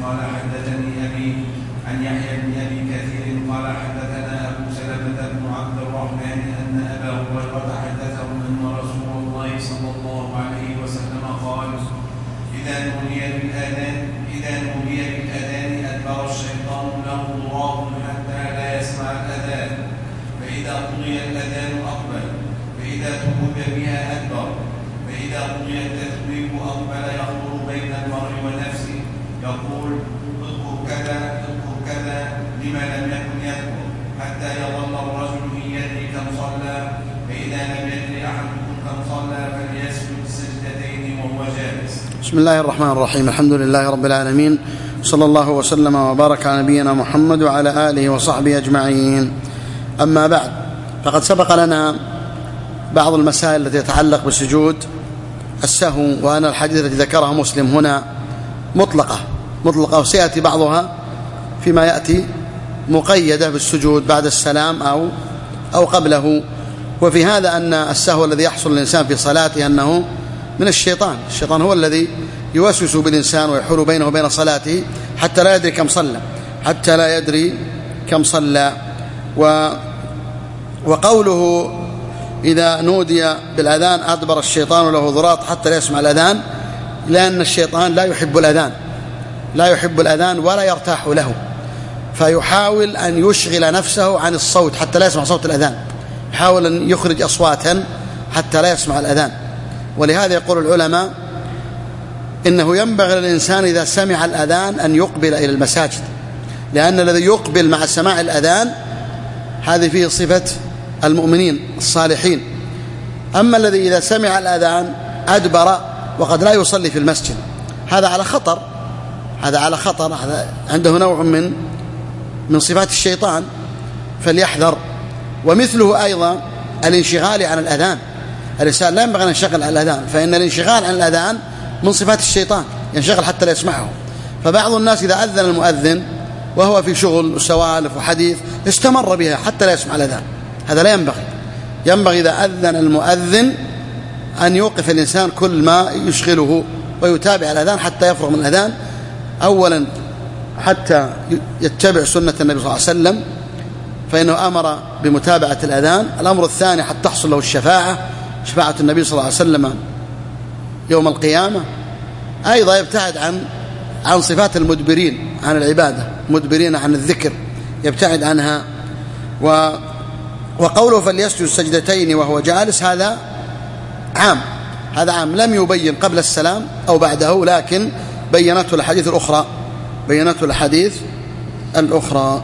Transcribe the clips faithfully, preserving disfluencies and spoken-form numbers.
قال حدثني أبي عن يحيى بن أبي كثير قال حدثنا أبو سلمة بن عبد الرحمن أن أبا هريرة حدثهم أن رسول الله صلى الله عليه وسلم قال إذا نودي بالأذان إذا نودي بالأذان أدبر الشيطان له ضراب حتى لا يسمع الأذان، فإذا قضي الأذان أقبل، فإذا تهب بها أدبر، فإذا قضي التثويب أقبل يخطر بين المرء ونفسه يقول اذكر كذا اذكر كذا لما لم يكن يذكر، حتى يظل الرجل يدري كم صلى، فإذا لم يدري أحدكم كم صلى فليسجد السجدتين وهو جالس. بسم الله الرحمن الرحيم. الحمد لله رب العالمين، صلى الله وسلم وبارك على نبينا محمد وعلى آله وصحبه أجمعين. أما بعد، فقد سبق لنا بعض المسائل التي تتعلق بسجود السهو، وأن الحديث الذي ذكرها مسلم هنا مطلقة مطلقة وسيأتي بعضها فيما يأتي مقيدة بالسجود بعد السلام أو أو قبله. وفي هذا أن السهو الذي يحصل للإنسان في صلاته أنه من الشيطان. الشيطان هو الذي يوسوس بالإنسان ويحول بينه وبين صلاته حتى لا يدري كم صلى حتى لا يدري كم صلى و وقوله إذا نودي بالأذان أدبر الشيطان له ضراط حتى لا يسمع الأذان، لأن الشيطان لا يحب الأذان لا يحب الأذان ولا يرتاح له، فيحاول أن يشغل نفسه عن الصوت حتى لا يسمع صوت الأذان، يحاول أن يخرج أصواتا حتى لا يسمع الأذان. ولهذا يقول العلماء إنه ينبغي للإنسان إذا سمع الأذان أن يقبل إلى المساجد، لأن الذي يقبل مع سماع الأذان هذه فيه صفة المؤمنين الصالحين. أما الذي إذا سمع الأذان أدبر وقد لا يصلي في المسجد، هذا على خطر هذا على خطر هذا عنده نوع من من صفات الشيطان، فليحذر. ومثله أيضا الانشغال عن الأذان، الإنسان لا ينبغي أن ينشغل عن الأذان، فإن الانشغال عن الأذان من صفات الشيطان، ينشغل حتى لا يسمعه. فبعض الناس إذا أذن المؤذن وهو في شغل وسوالف وحديث استمر بها حتى لا يسمع الأذان، هذا لا ينبغي. ينبغي إذا أذن المؤذن أن يوقف الإنسان كل ما يشغله ويتابع الأذان حتى يفرغ من الأذان، أولا حتى يتبع سنة النبي صلى الله عليه وسلم فإنه أمر بمتابعة الأذان. الأمر الثاني حتى تحصل له الشفاعة، شفاعة النبي صلى الله عليه وسلم يوم القيامة. أيضا يبتعد عن عن صفات المدبرين عن العبادة، مدبرين عن الذكر، يبتعد عنها. و وقوله فليسجد السجدتين وهو جالس هذا عام هذا عام لم يبين قبل السلام أو بعده، لكن بينته الحديث الأخرى بينته الحديث الأخرى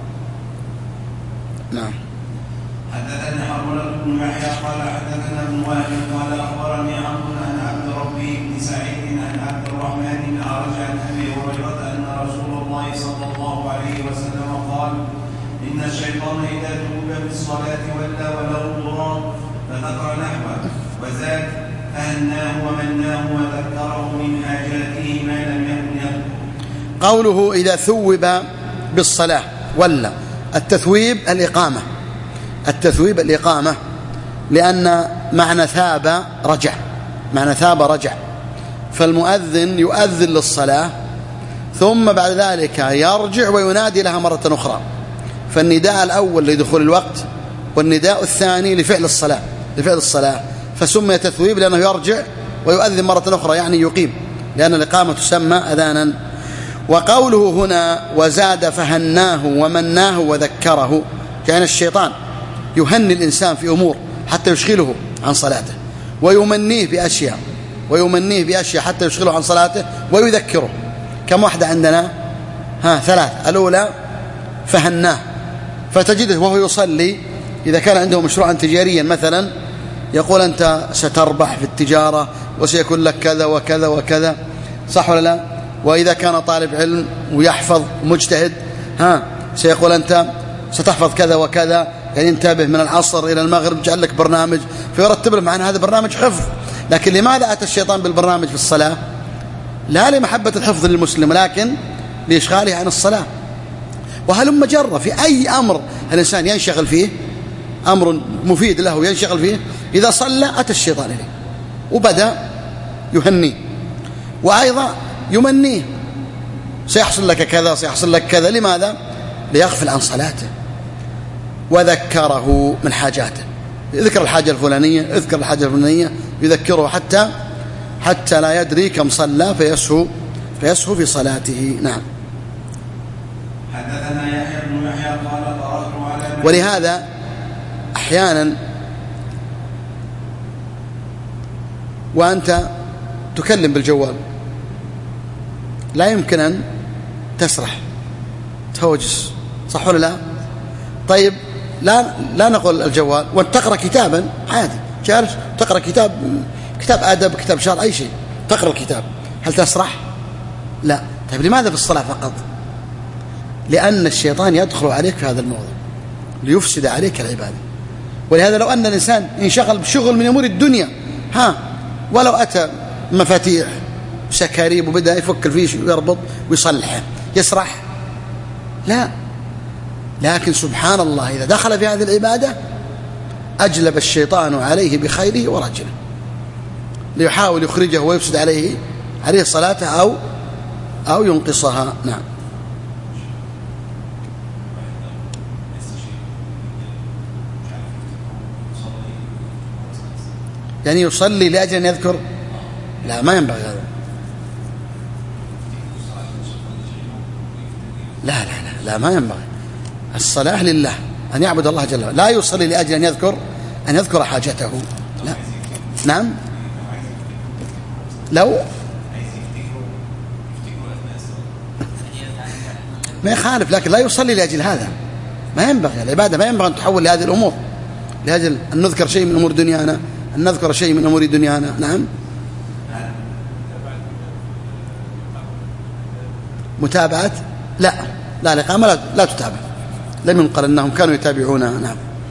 نعم. حدثنا حرملة بن يحيى قال حدثنا ابن وهب قال أخبرني عمرو عن عبد ربي بن سعيد عن عبد الرحمن بن أعرج عن أبي هريرة أن رسول الله صلى الله عليه وسلم قال إن الشيطان إذا توب بالصلاة ولى وله ضراب، فذكر نحوه وزاد فهناه ومناه وذكره من حاجاته ما لم يكن يذكر. قوله إذا ثوب بالصلاة ولا، التثويب الإقامة التثويب الإقامة لأن معنى ثاب رجع معنى ثاب رجع فالمؤذن يؤذن للصلاة ثم بعد ذلك يرجع وينادي لها مرة أخرى، فالنداء الأول لدخول الوقت والنداء الثاني لفعل الصلاة لفعل الصلاة فسمي تثويب لأنه يرجع ويؤذن مرة أخرى، يعني يقيم، لأن الإقامة تسمى أذانا. وقوله هنا وزاد فهناه ومناه وذكره، كان الشيطان يهني الإنسان في أمور حتى يشغله عن صلاته، ويمنيه بأشياء ويمنيه بأشياء حتى يشغله عن صلاته ويذكره. كم واحدة عندنا؟ ها ثلاث. الأولى فهناه، فتجده وهو يصلي إذا كان عنده مشروعا تجاريا مثلا يقول أنت ستربح في التجارة وسيكون لك كذا وكذا وكذا، صح ولا لا؟ وإذا كان طالب علم ويحفظ مجتهد ها سيقول أنت ستحفظ كذا وكذا، يعني انتبه من العصر إلى المغرب جعل لك برنامج، فيرتب له معنا هذا برنامج حفظ. لكن لماذا أتى الشيطان بالبرنامج في الصلاة؟ لا لمحبة الحفظ للمسلم، لكن لإشغاله عن الصلاة. وهلم جرة في أي أمر الإنسان ينشغل فيه، أمر مفيد له ينشغل فيه، إذا صلى أتى الشيطان إليه وبدأ يهنيه وأيضا يمنيه سيحصل لك كذا سيحصل لك كذا. لماذا؟ ليغفل عن صلاته، وذكره من حاجاته، يذكر الحاجة الفلانية، يذكر الحاجة الفلانية، يذكره حتى حتى لا يدري كم صلى فيسهو فيسهو في صلاته. نعم. حدثنا يحيى بن يحيى قال قرأت على ولهذا أحيانا وأنت تكلم بالجوال لا يمكن أن تسرح توجس، صح ولا لا؟ طيب لا لا نقول الجوال، وأنت تقرأ كتابا عادي جالس تقرأ كتاب كتاب أدب كتاب شرع أي شيء، تقرأ الكتاب، هل تسرح؟ لا. طيب لماذا في الصلاة فقط؟ لأن الشيطان يدخل عليك في هذا الموضوع ليفسد عليك العبادة. ولهذا لو أن الإنسان انشغل بشغل من أمور الدنيا ها ولو أتى مفاتيح سكاريب وبدأ يفك الفيش ويربط ويصلحه يسرح؟ لا. لكن سبحان الله إذا دخل في هذه العبادة أجلب الشيطان عليه بخيره ورجله ليحاول يخرجه ويفسد عليه عليه صلاته أو أو ينقصها. نعم. يعني يصلي لأجل أن يذكر؟ لا، ما ينبغي هذا. لا لا لا لا ما ينبغي. الصلاة لله، أن يعبد الله جل وعلا، لا يصلي لأجل أن يذكر أن يذكر حاجته. لا. نعم. لو ما يخالف، لكن لا يصلي لأجل هذا، ما ينبغي. العبادة ما ينبغي أن تحول لهذه الأمور لأجل أن نذكر شيء من أمور دنيانا، أن نذكر شيء من أمور دنيانا. نعم. متابعة؟ لا لا الإقامة لا, لا تتابع، لم ينقل أنهم كانوا يتابعونها. نعم.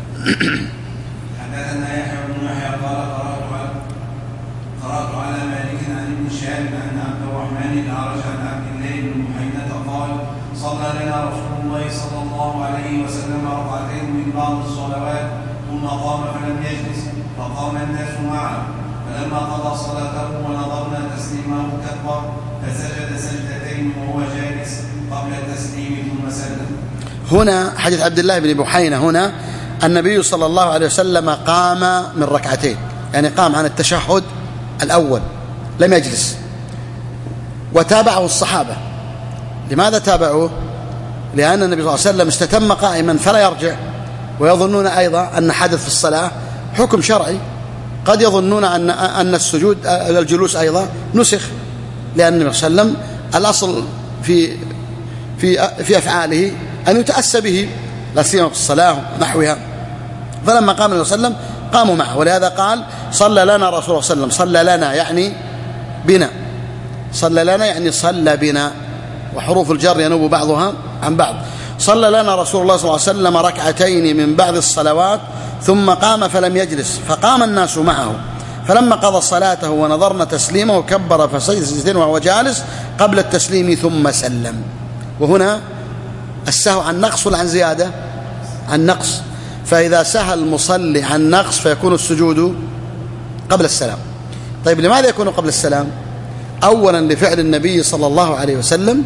حدثنا يحيى بن يحيى قال قرأت قرأت على مالك عن ابن شهاب أن عبد الرحمن الأعرج عن عبد الله بن محينة قال صلى لنا رسول الله صلى الله عليه وسلم ركعتين من بعض الصلوات ثم قام فلم يجلس فقام الناس معه، فلما قضى صلاته ونظرنا تسليمه كبر فسجد سجدتين وهو جالس قبل التسليم ثم سلم. هنا حديث عبد الله بن بحينة، هنا النبي صلى الله عليه وسلم قام من ركعتين، يعني قام عن التشهد الأول لم يجلس، وتابعه الصحابة. لماذا تابعوه؟ لأن النبي صلى الله عليه وسلم استتم قائما فلا يرجع، ويظنون أيضا أن حدث في الصلاة حكم شرعي، قد يظنون أن أن السجود الجلوس أيضا نسخ، لأن النبي صلى الله عليه وسلم الأصل في في في أفعاله أن يتأسى به، لا سيما في الصلاة ونحوها. فلما قام النبي صلى الله عليه وسلم قاموا معه، ولهذا قال صلى لنا رسول الله صلى الله عليه وسلم. صلى لنا يعني بنا، صلى لنا يعني صلى بنا، وحروف الجر ينوب بعضها عن بعض. صلى لنا رسول الله صلى الله عليه وسلم ركعتين من بعض الصلوات ثم قام فلم يجلس فقام الناس معه، فلما قضى صلاته ونظرنا تسليمه كبر فسجد سجدتين وهو جالس قبل التسليم ثم سلم. وهنا السهو عن نقص ولا عن زيادة؟ عن نقص. فإذا سهى المصلي عن نقص فيكون السجود قبل السلام. طيب لماذا يكون قبل السلام؟ أولا لفعل النبي صلى الله عليه وسلم،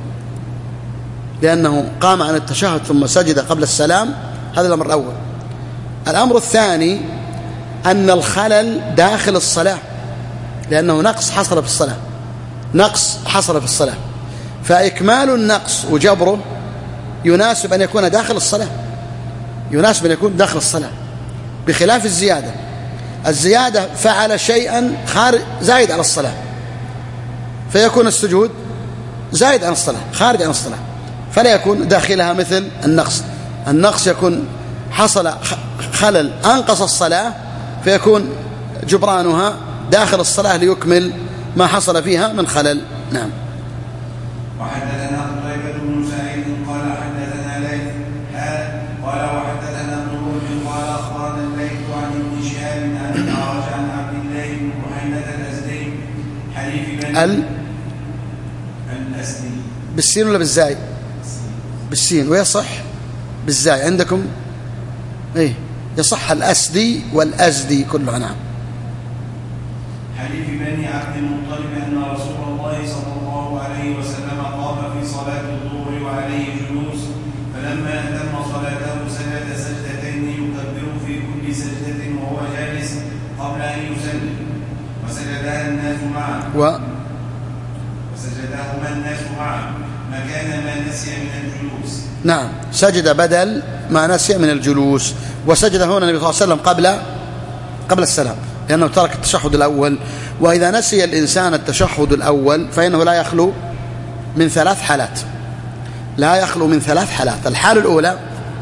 لأنه قام عن التشهد ثم سجد قبل السلام، هذا الأمر الأول. الأمر الثاني أن الخلل داخل الصلاة، لأنه نقص حصل في الصلاة، نقص حصل في الصلاة، فإكمال النقص وجبره يناسب أن يكون داخل الصلاة، يناسب أن يكون داخل الصلاة، بخلاف الزيادة. الزيادة فعل شيئا خارج زائد على الصلاة، فيكون السجود زائد عن الصلاة، خارج عن الصلاة، فلا يكون داخلها مثل النقص. النقص يكون حصل خلل أنقص الصلاة فيكون جبرانها داخل الصلاة ليكمل ما حصل فيها من خلل. نعم. وحدثنا قتيبة بن سعيد قال حدثنا ليث قال وحدثنا ابن رشد قال أخبرنا الليث عن ابن شهاب عن الأعرج عن عبد الله بن محينة الأزدي حليف بن ال الأزدي بالسين ولا بالزاي؟ بالسين، ويصح بالزاي عندكم؟ ايه يصح الأسدي والأزدي كلها. نعم. حليف بني عبد المطلب أن رسول الله صلى الله عليه وسلم قام في صلاة الظهر وعليه جلوس، فلما أتم صلاته سجد سجدتين يكبر في كل سجدة وهو جالس قبل أن يسلم، وسجدها الناس معه و وسجدهما الناس معه مكان ما نسي من الجلوس. نعم، سجد بدل ما نسي من الجلوس. وسجد هنا النبي صلى الله عليه وسلم قبل قبل السلام، لأنه ترك التشهد الأول. وإذا نسي الإنسان التشهد الأول فإنه لا يخلو من ثلاث حالات، لا يخلو من ثلاث حالات. الحالة الأولى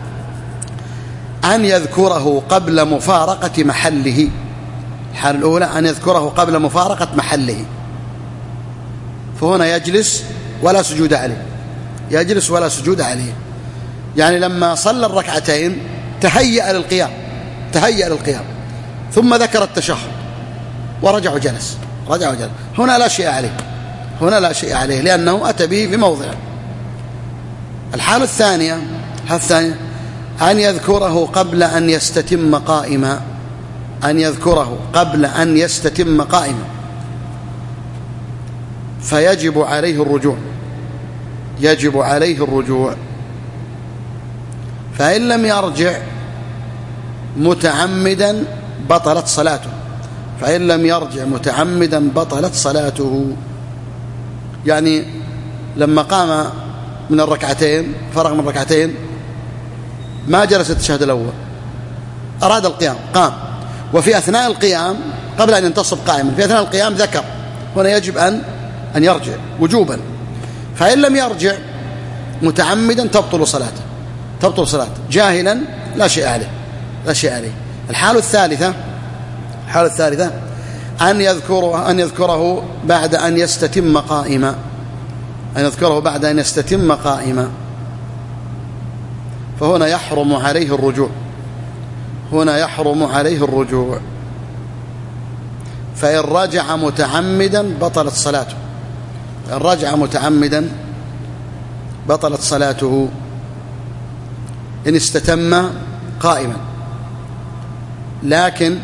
أن يذكره قبل مفارقة محله، الحالة الأولى أن يذكره قبل مفارقة محله، فهنا يجلس ولا سجود عليه، يجلس ولا سجود عليه. يعني لما صلى الركعتين تهيأ للقيام تهيأ للقيام ثم ذكر التشهد ورجع وجلس رجع وجلس هنا لا شيء عليه، هنا لا شيء عليه لأنه أتى به في موضعه. الحالة الثانية الثانية أن يذكره قبل أن يستتم قائما، أن يذكره قبل أن يستتم قائما فيجب عليه الرجوع، يجب عليه الرجوع. فإن لم يرجع متعمدا بطلت صلاته، فإن لم يرجع متعمدا بطلت صلاته. يعني لما قام من الركعتين فرغ من الركعتين ما جلس التشهد الأول، أراد القيام قام، وفي أثناء القيام قبل أن ينتصب قائما في أثناء القيام ذكر، هنا يجب أن أن يرجع وجوبا. فإن لم يرجع متعمدا تبطل صلاته، تبطل صلاته. جاهلا لا شيء عليه، لا شيء عليه. الحالة الثالثة الحالة الثالثة أن يذكره أن يذكره بعد أن يستتم قائما، أن يذكره بعد أن يستتم قائما، فهنا يحرم عليه الرجوع، هنا يحرم عليه الرجوع. فإن رجع متعمدا بطلت صلاته، إن رجع متعمدا بطلت صلاته إن استتم قائما. لكن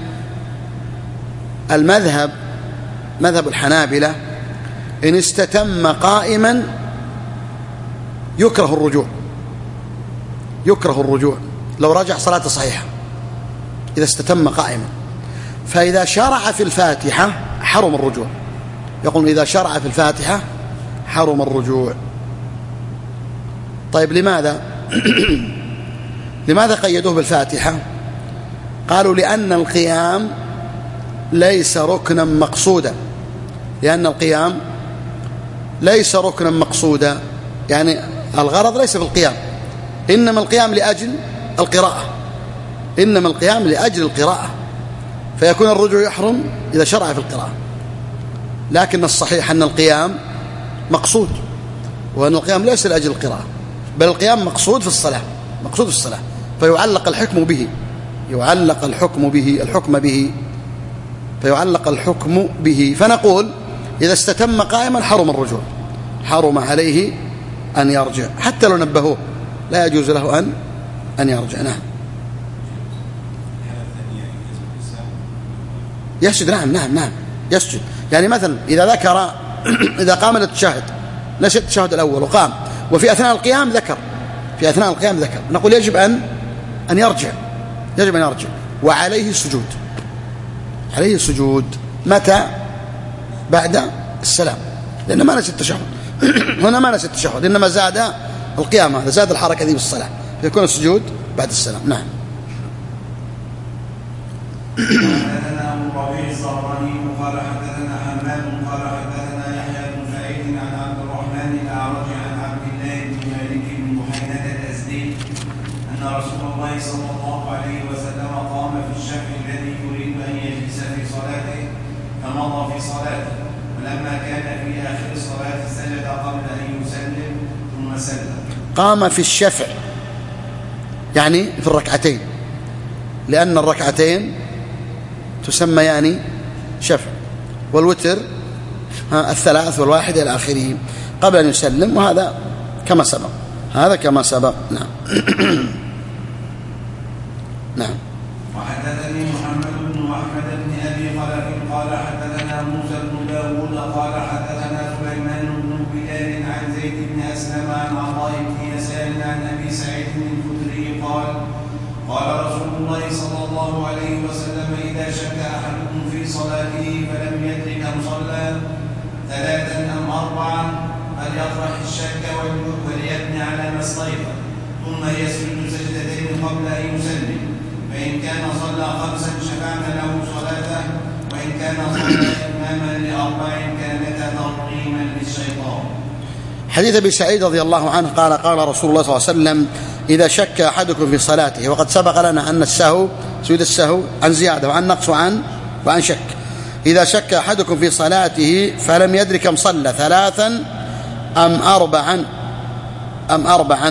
المذهب مذهب الحنابلة إن استتم قائما يكره الرجوع، يكره الرجوع لو رجع صلاته صحيحة إذا استتم قائما. فإذا شرع في الفاتحة حرم الرجوع، يقول إذا شرع في الفاتحة حرم الرجوع. طيب لماذا لماذا قيدوه بالفاتحة؟ قالوا لأن القيام ليس ركنا مقصودا، لأن القيام ليس ركنا مقصودا، يعني الغرض ليس في القيام، إنما القيام لأجل القراءة، إنما القيام لأجل القراءة، فيكون الرجوع يحرم إذا شرع في القراءة. لكن الصحيح أن القيام مقصود، وأن القيام ليس لأجل القراءة، بل القيام مقصود في الصلاة، مقصود في الصلاة، فيعلق الحكم به، يعلق الحكم به الحكم به فيعلق الحكم به. فنقول إذا استتم قائما حرم الرجوع، حرم عليه أن يرجع، حتى لو نبهوه لا يجوز له أن أن يرجع. نعم يسجد، نعم نعم نعم يسجد. يعني مثلا إذا ذكر إذا قام للتشهد نسي التشهد الأول وقام، وفي أثناء القيام ذكر في أثناء القيام ذكر نقول يجب أن أن يرجع، يجب أن يرجع، وعليه السجود، عليه السجود. متى؟ بعد السلام، لأنه ما نسي التشهد هنا ما نسي التشهد، إنما زاد القيام، هذا زاد الحركة ذي بالصلاة، فيكون السجود بعد السلام. نعم. حدثنا أبو ربيع الزهراني قال حدثنا حماد قال حدثنا يحيى بن سعيد عن عبد الرحمن الأعرج عن عبد الله بن مالك بن بحينة الأزدي أن رسول الله صلى الله عليه وسلم قام في الشفع الذي يريد أن يجلس في صلاته فمضى في صلاته، ولما كان في آخر الصلاة سجد قبل أن يسلم ثم سلم. قام في الشفع يعني في الركعتين، لأن الركعتين تسميان شفع، والوتر الثلاث والواحد إلى آخره قبل أن يسلم، وهذا كما سبق، هذا كما سبق. نعم. نعم. وحدثني محمد بن أحمد بن أبي خلف قال حدثنا قال حدثنا سليمان بن بلال عن زيد بن أسلم عن عطاء بن يسار عن أبي سعيد الخدري قال قال رسول الله صلى الله عليه وسلم إذا شك أحدكم في صلاته فلم يدرك كم صلى ثلاثا أم أربعا فليطرح الشك وليبني على ما استيقن ثم يسجد سجدتين قبل أن يسلم فإن كان صلى خمسا شفعنا له صلاته وإن كان صلى إماما لأربع كانتا ترغيما للشيطان. حديث أبي سعيد رضي الله عنه قال قال رسول الله صلى الله عليه وسلم إذا شك أحدكم في صلاته، وقد سبق لنا أن السهو سجود السهو عن زيادة وعن نقص وعن وعن شك. إذا شك أحدكم في صلاته فلم يدرك كم صلى ثلاثا أم أربعا أم أربعا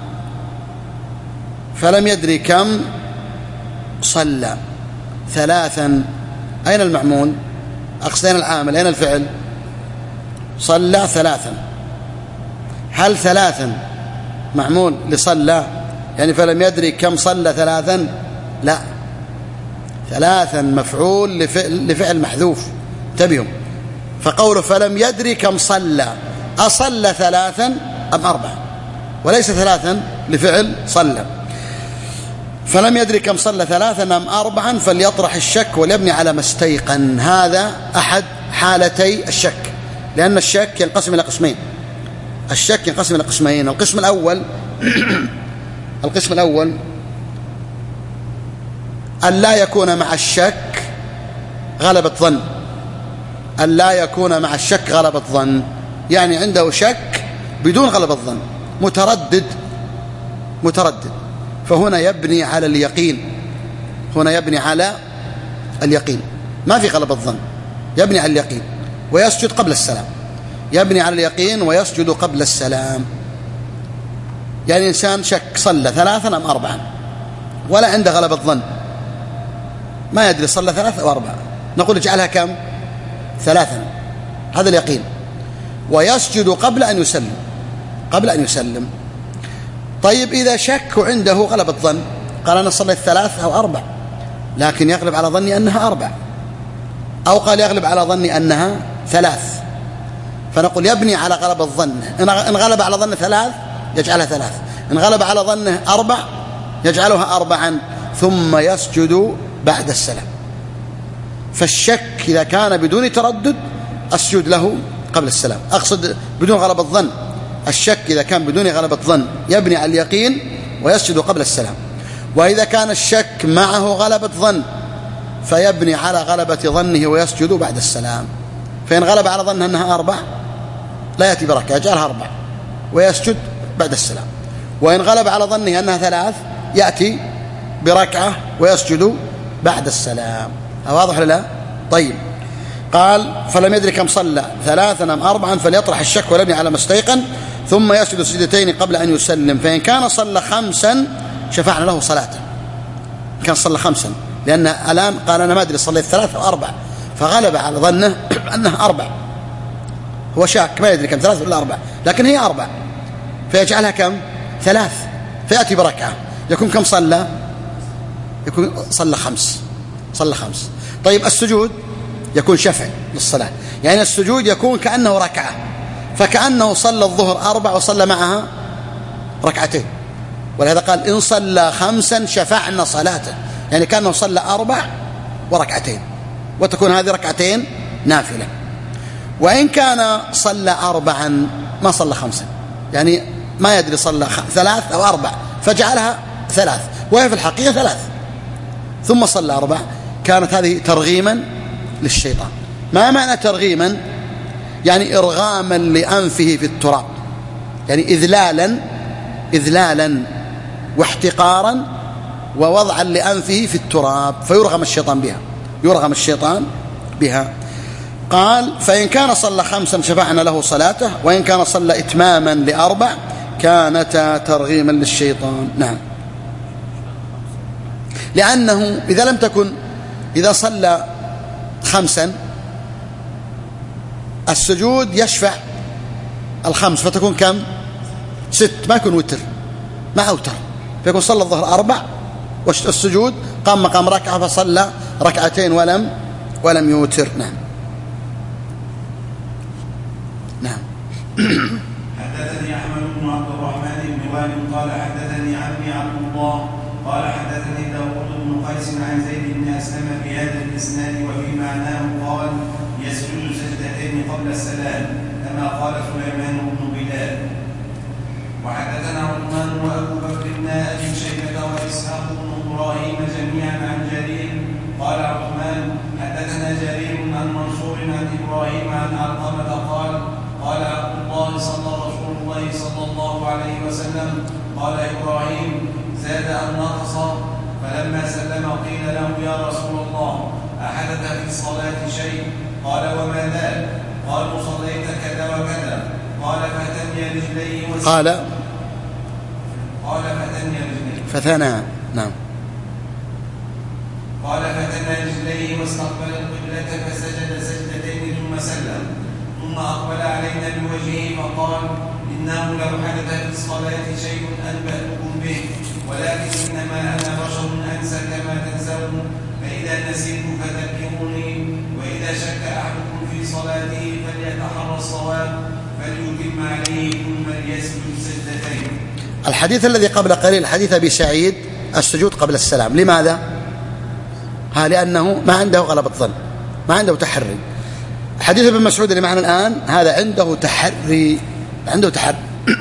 فلم يدري كم صلى ثلاثا، أين المعمول؟ أقصد أين العامل؟ أين الفعل؟ صلى ثلاثا. هل ثلاثا معمول لصلى يعني فلم يدري كم صلى ثلاثا؟ لا، ثلاثا مفعول لفعل, لفعل محذوف، انتبهوا. فقوله فلم يدري كم صلى أصلى ثلاثا أم أربعا، وليس ثلاثا لفعل صلى. فلم يدري كم صلى ثلاثا أم أربعا فليطرح الشك وليبني على ما استيقن. هذا أحد حالتي الشك، لأن الشك ينقسم إلى قسمين. الشك ينقسم إلى قسمين. القسم الأول القسم الأول أن لا يكون مع الشك غلبة ظن، أن لا يكون مع الشك غلبة ظن، يعني عنده شك بدون غلبة ظن، متردد متردد فهنا يبني على اليقين، هنا يبني على اليقين، ما في غلبة ظن، يبني على اليقين ويسجد قبل السلام، يبني على اليقين ويسجد قبل السلام. يعني إنسان شك صلى ثلاثا أم أربعا ولا عنده غلبة ظن، ما يدري صلى ثلاثة أو أربعة، نقول اجعلها كم؟ ثلاثا، هذا اليقين، ويسجد قبل أن يسلم قبل أن يسلم. طيب إذا شك عنده غلبة ظن، قال أنا صليت ثلاث أو أربع، لكن يغلب على ظني أنها أربع، أو قال يغلب على ظني أنها ثلاث، فنقول يبني على غلبة الظن. إن غلب على ظن ثلاث يجعلها ثلاث، إن غلب على ظنه أربع يجعلها أربعا، ثم يسجد بعد السلام. فالشك إذا كان بدون تردد أسجد له قبل السلام، أقصد بدون غلبة الظن. الشك إذا كان بدون غلبة ظن يبني على اليقين ويسجد قبل السلام، وإذا كان الشك معه غلبة ظن فيبني على غلبة ظنه ويسجد بعد السلام. فإن غلب على ظنه أنها أربع لا يأتي بركة، يجعلها أربع ويسجد بعد السلام. وإن غلب على ظنه أنها ثلاث يأتي بركعة ويسجد بعد السلام. واضح ولا لا؟ طيب، قال فلم يدري كم صلى ثلاثا أم أربعا فليطرح الشك وليبني على ما استيقن ثم يسجد سجدتين قبل أن يسلم. فإن كان صلى خمسا شفعنا له صلاته، كان صلى خمسا، لأن الآن قال أنا ما أدري صليت ثلاثة أو أربع، فغلب على ظنه أنها أربع، هو شاك ما يدري كم ثلاث ولا أربع، لكن هي أربع، فيجعلها كم؟ ثلاث، فيأتي بركعة، يكون كم صلى؟ يكون صلى خمس، صلى خمس. طيب السجود يكون شفع للصلاة، يعني السجود يكون كأنه ركعة، فكأنه صلى الظهر أربع وصلى معها ركعتين، ولهذا قال إن صلى خمسا شفعنا صلاته، يعني كأنه صلى أربع وركعتين، وتكون هذه ركعتين نافلة. وإن كان صلى أربعا ما صلى خمسا، يعني ما يدري صلى ثلاث أو أربع فجعلها ثلاث وهي في الحقيقة ثلاث، ثم صلى أربع، كانت هذه ترغيما للشيطان. ما معنى ترغيما؟ يعني إرغاما لأنفه في التراب، يعني إذلالا إذلالا واحتقارا ووضعا لأنفه في التراب، فيرغم الشيطان بها يرغم الشيطان بها. قال فإن كان صلى خمسا شفعنا له صلاته، وإن كان صلى إتماما لأربع كانتا ترغيما للشيطان. نعم، لأنه إذا لم تكن إذا صلى خمسا السجود يشفع الخمس فتكون كم؟ ست، ما يكون وتر، ما أوتر، فيكون صلى الظهر أربع والسجود قام مقام ركعة فصلى ركعتين ولم ولم يوتر. نعم. نعم. حدثني أحمد بن عبد الرحمن بن وائل قال حدثني عمي عبد الله قال حدثني داود بن قيس عن زيد بن أسلم بهذا الإسناد وفي معناه قال يسجد سجدتين قبل السلام كما قال سليمان بن بلال. وحدثنا عثمان وأبو بكر بن أبي شيبة وإسحاق بن إبراهيم جميعا عن جرير قال عثمان حدثنا جرير عن منصور عن إبراهيم عن علقمة قال قال عبد الله صلى رسول الله صلى الله عليه وسلم قال إبراهيم زاد أم نقص؟ فلما سلم قيل له يا رسول الله أحدث في الصلاة شيء؟ قال وما ذاك؟ قالوا صليت كذا وكذا. قال فتني رجليه قال قال فتني رجليه فثنى نعم قال فتنى رجليه واستقبل القبلة فسجد سجدتين ثم سلم ثم أقبل علينا بوجهه فقال إنه لو حدث في الصلاة شيء أنبأتكم به ولكن إنما أنا بشر أنسى كما تنسون فإذا نسيت فذكروني وإذا شك أحدكم في صلاته فليتحرى الصواب فليتم عليه ثم ليسجد سجدتين. الحديث الذي قبل قليل الحديث أبي سعيد السجود قبل السلام. لماذا؟ ها لأنه ما عنده غلبة ظن، ما عنده تحري. حديث ابن مسعود اللي معنا الآن هذا عنده تحري، عنده تحري.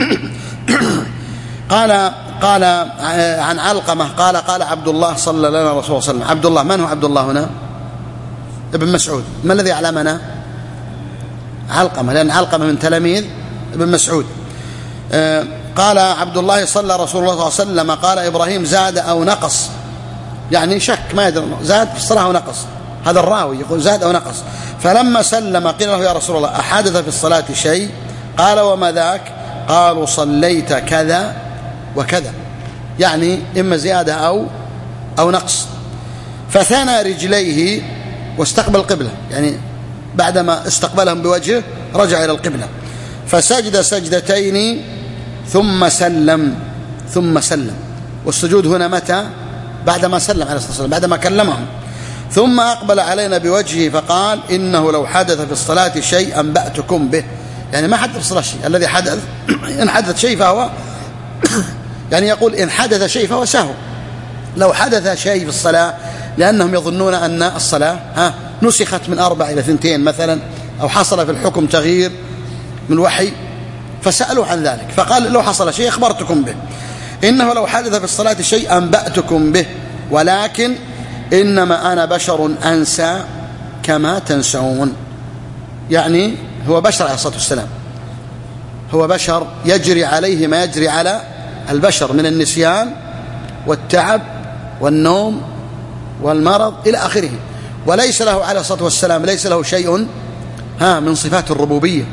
قال قال عن علقمة قال قال عبد الله صلى لنا رسول الله صلى الله عليه وسلم. عبد الله من هو عبد الله هنا؟ ابن مسعود. ما الذي علمنا؟ علقمة، لأن علقمة من تلاميذ ابن مسعود. قال عبد الله صلى رسول الله صلى الله عليه وسلم قال إبراهيم زاد أو نقص، يعني شك ما يدري زاد في الصلاة أو نقص. هذا الراوي يقول زاد أو نقص. فلما سلم قيل له يا رسول الله أحدث في الصلاة شيء؟ قال وما ذاك؟ قالوا صليت كذا وكذا، يعني إما زيادة أو أو نقص. فثنى رجليه واستقبل القبلة، يعني بعدما استقبلهم بوجهه رجع إلى القبلة فسجد سجدتين ثم سلم ثم سلم. والسجود هنا متى؟ بعدما سلم عليه الصلاة والسلام، بعدما كلمهم. ثم أقبل علينا بوجهه فقال إنه لو حدث في الصلاة شيء أنبأتكم به، يعني ما حدث في الصلاة شيء. الذي حدث إن حدث شيء فهو يعني يقول إن حدث شيء فهو سهو. لو حدث شيء في الصلاة لأنهم يظنون أن الصلاة ها نسخت من أربع إلى ثنتين مثلا، أو حصل في الحكم تغيير من وحي فسألوا عن ذلك، فقال لو حصل شيء أخبرتكم به. إنه لو حدث في الصلاة شيء أنبأتكم به ولكن إنما أنا بشر أنسى كما تنسون. يعني هو بشر عليه الصلاة والسلام، هو بشر يجري عليه ما يجري على البشر من النسيان والتعب والنوم والمرض إلى آخره، وليس له عليه الصلاة والسلام ليس له شيء ها من صفات الربوبية،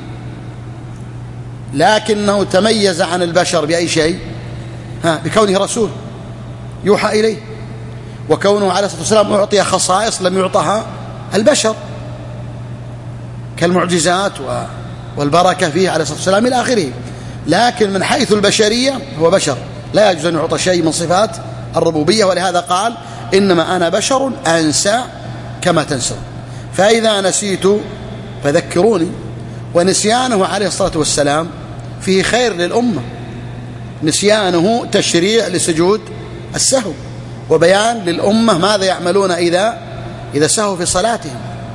لكنه تميز عن البشر بأي شيء؟ ها بكونه رسول يوحى إليه، وكونه عليه الصلاة والسلام أعطي خصائص لم يعطها البشر كالمعجزات والبركة فيه عليه الصلاة والسلام إلى آخره. لكن من حيث البشرية هو بشر لا يجوز أن يعطى شيء من صفات الربوبية، ولهذا قال إنما أنا بشر أنسى كما تنسون، فإذا نسيت فذكروني. ونسيانه عليه الصلاة والسلام فيه خير للأمة، نسيانه تشريع لسجود السهو وبيان للأمة ماذا يعملون إذا إذا سهوا في صلاتهم.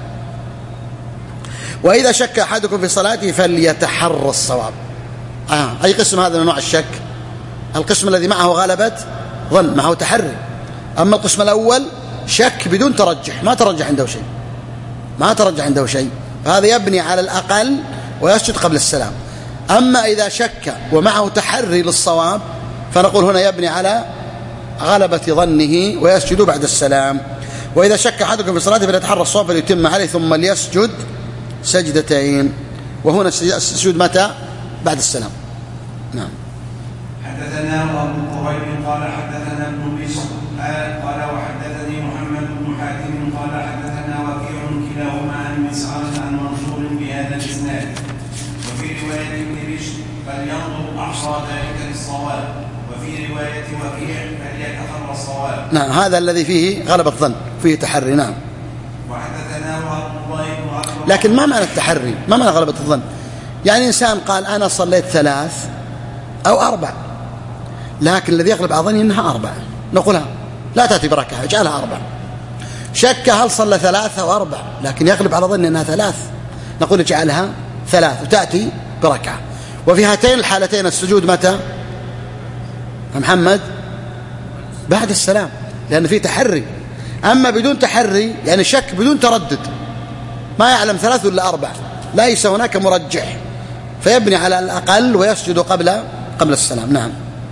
وإذا شك أحدكم في صلاته فليتحرى الصواب. آه. أي قسم هذا من نوع الشك؟ القسم الذي معه غلبة ظن، معه تحري. أما القسم الأول شك بدون ترجح، ما ترجح عنده شيء، ما ترجح عنده شيء، فهذا يبني على الأقل ويسجد قبل السلام. أما إذا شك ومعه تحري للصواب فنقول هنا يبني على غلبة ظنه ويسجد بعد السلام. وإذا شك أحدكم في صلاته فليتحرى الصواب فليتم عليه ثم ليسجد سجدتين. وهنا السجود متى؟ بعد السلام. نعم. حدثنا أبو قريب قال حدثنا ابن بشر قال وحدثني محمد بن حاتم قال حدثنا وكيع كلاهما عن مسعر عن منصور بهذا الإسناد. وفي رواية ابن بشر فلينظر أحصى ذلك للصواب، وفي رواية وكيع فليتحرى الصواب. نعم، هذا الذي فيه غلبة الظن، فيه تحري. نعم. وحدثنا عبد الله بن عبد لكن ما معنى التحري؟ ما معنى غلبة الظن؟ يعني إنسان قال أنا صليت ثلاث أو أربع، لكن الذي يغلب على ظني أنها أربع، نقولها لا تأتي بركعة، اجعلها أربع. شك هل صلى ثلاثة أو أربع، لكن يغلب على ظني أنها ثلاث، نقول اجعلها ثلاث وتأتي بركعة. وفي هاتين الحالتين السجود متى محمد؟ بعد السلام، لأن فيه تحري. أما بدون تحري يعني شك بدون تردد، ما يعلم ثلاث ولا أربع، ليس هناك مرجح، فيبني على الأقل ويسجد قبل قبل السلام. نعم.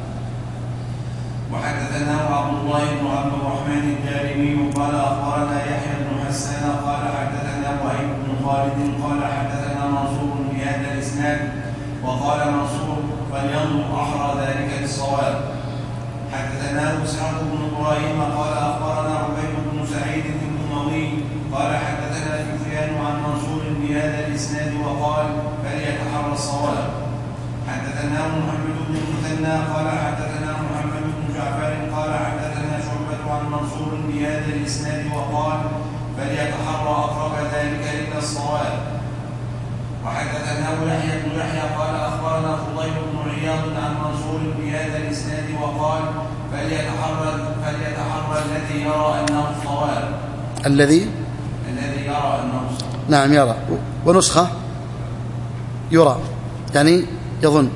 وحدثنا عبد الله بن عبد الرحمن الدارمي قال أخبرنا يحيى بن حسان قال حدثنا وهيب بن خالد قال حدثنا منصور بهذا الإسناد، وقال منصور فلينظر أحرى ذلك للصواب. حدثنا إسحاق بن إبراهيم قال أخبرنا عبيد بن سعيد الأموي قال حدثنا سفيان عن منصور بهذا الإسناد وقال فليتحرى الصواب. حدثنا محمد بن المثنى قال حدثنا محمد بن جعفر قال حدثنا شعبة عن منصور بهذا الإسناد وقال فليتحرى أقرب ذلك إلى الصواب. وحدثنا يحيى بن يحيى قال أخبرنا فضيل بن عياض عن منصور بهذا الإسناد وقال فليتحرى فليتحرى الذي يرى أنه الصواب. الذي الذي يرى أنه الصواب. نعم يرى، ونسخة يرى يعني يظن.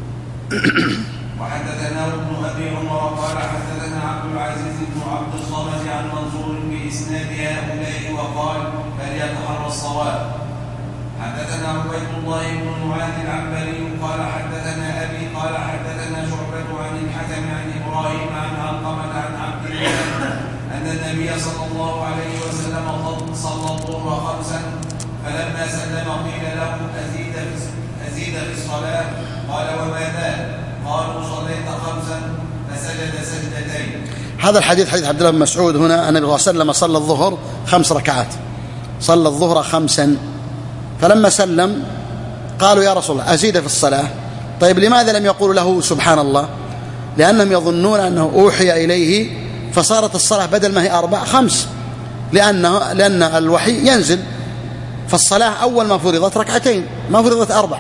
وحدثنا ابن أبي عمر قال حدثنا عبد العزيز بن عبد الصمد عن منصور بإسناد هؤلاء وقال فليتحرى الصواب. حدثنا عبيد الله بن معاذ العنبري قال حدثنا أبي قال حدثنا شعبة عن الحكم عن إبراهيم عن علقمة عن عبد الله أن النبي صلى الله عليه وسلم صلى الظهر خمسا فلما سلم قيل له أزيد في أزيد في الصلاة قال وما ذا؟ قالوا صليت خمسا فسجد سجدتين. هذا الحديث حديث عبد الله بن مسعود. هنا النبي صلى الله عليه وسلم صلى الظهر خمس ركعات، صلى الظهر خمسا، فلما سلم قالوا يا رسول الله أزيد في الصلاة. طيب لماذا لم يقولوا له سبحان الله؟ لأنهم يظنون أنه أوحي إليه فصارت الصلاة بدل ما هي أربع خمس، لأنه لأن الوحي ينزل، فالصلاة أول ما فرضت ركعتين، ما فرضت أربع،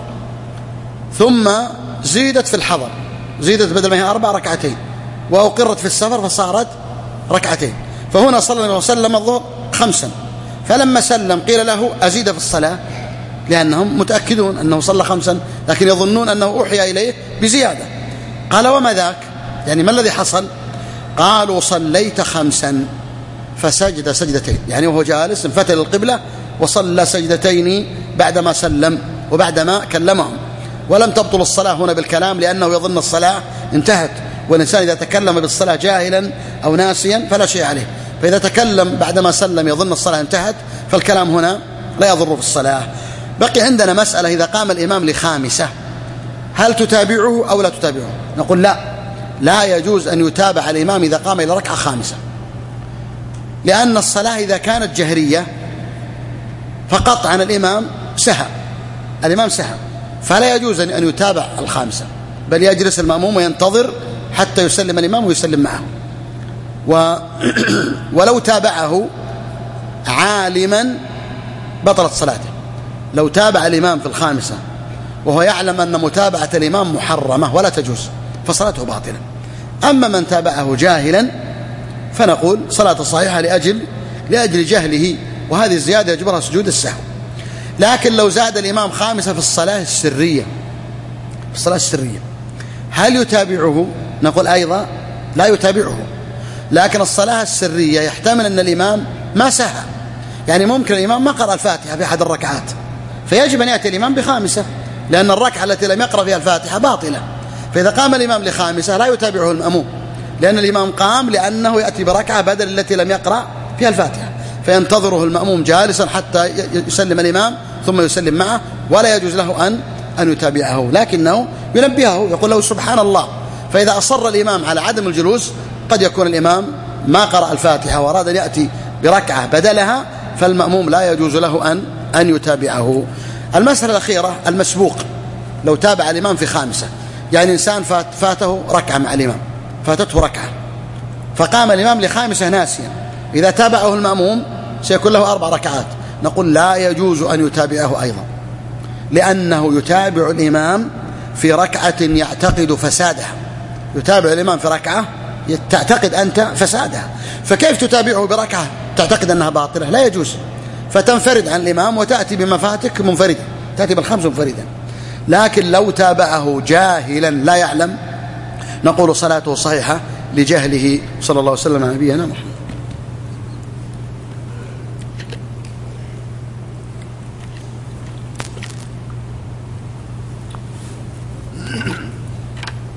ثم زيدت في الحضر، زيدت بدل ما هي أربع ركعتين، وأقرت في السفر فصارت ركعتين. فهنا صلى الله عليه وسلم الظهر خمسا، فلما سلم قيل له أزيد في الصلاة، لأنهم متأكدون أنه صلى خمسا لكن يظنون أنه أوحي إليه بزيادة. قال وما ذاك؟ يعني ما الذي حصل؟ قالوا صليت خمسا فسجد سجدتين، يعني وهو جالس انفتل القبلة وصلى سجدتين بعدما سلم وبعدما كلمهم. ولم تبطل الصلاة هنا بالكلام، لأنه يظن الصلاة انتهت، والإنسان إذا تكلم بالصلاة جاهلا أو ناسيا فلا شيء عليه، فإذا تكلم بعدما سلم يظن الصلاة انتهت فالكلام هنا لا يضر في الصلاة. بقي عندنا مسألة، إذا قام الإمام لخامسة هل تتابعه أو لا تتابعه؟ نقول لا، لا يجوز أن يتابع الإمام إذا قام إلى ركعة خامسة، لأن الصلاة إذا كانت جهرية فقطعا الإمام سهى، الإمام سهى، فلا يجوز أن يتابع الخامسة، بل يجلس المأموم وينتظر حتى يسلم الإمام ويسلم معه. و... ولو تابعه عالما بطلت صلاته. لو تابع الإمام في الخامسة وهو يعلم أن متابعة الإمام محرمة ولا تجوز فصلاته باطلة. أما من تابعه جاهلا فنقول صلاة صحيحة لأجل لأجل جهله، وهذه الزيادة يجبرها سجود السهو. لكن لو زاد الإمام خامسة في الصلاة السرية في الصلاة السرية هل يتابعه؟ نقول أيضا لا يتابعه، لكن الصلاة السرية يحتمل أن الإمام ما سهى، يعني ممكن الإمام ما قرأ الفاتحة في أحد الركعات، فيجب أن يأتي الإمام بخامسة، لأن الركعة التي لم يقرأ فيها الفاتحة باطلة. فإذا قام الإمام لخامسة لا يتابعه المأموم، لأن الإمام قام لأنه يأتي بركعة بدل التي لم يقرأ فيها الفاتحة، فينتظره المأموم جالسا حتى يسلم الإمام ثم يسلم معه، ولا يجوز له أن أن يتابعه، لكنه ينبهه يقول له سبحان الله. فإذا أصر الإمام على عدم الجلوس قد يكون الإمام ما قرأ الفاتحة وأراد أن يأتي بركعة بدلها، فالمأموم لا يجوز له أن أن يتابعه. المسألة الأخيرة المسبوق، لو تابع الإمام في خامسة، يعني إنسان فات فاته ركعة مع الإمام، فاتته ركعة فقام الإمام لخامسة ناسيا، إذا تابعه المأموم سيكون له أربع ركعات، نقول لا يجوز أن يتابعه أيضا، لأنه يتابع الإمام في ركعة يعتقد فسادها، يتابع الإمام في ركعة تعتقد أنت فسادها، فكيف تتابعه بركعة تعتقد أنها باطلة؟ لا يجوز، فتنفرد عن الإمام وتأتي بمفاتك منفردة، تأتي بالخمس منفردة. لكن لو تابعه جاهلا لا يعلم نقول صلاته صحيحة لجهله. صلى الله عليه وسلم على نبينا محمد.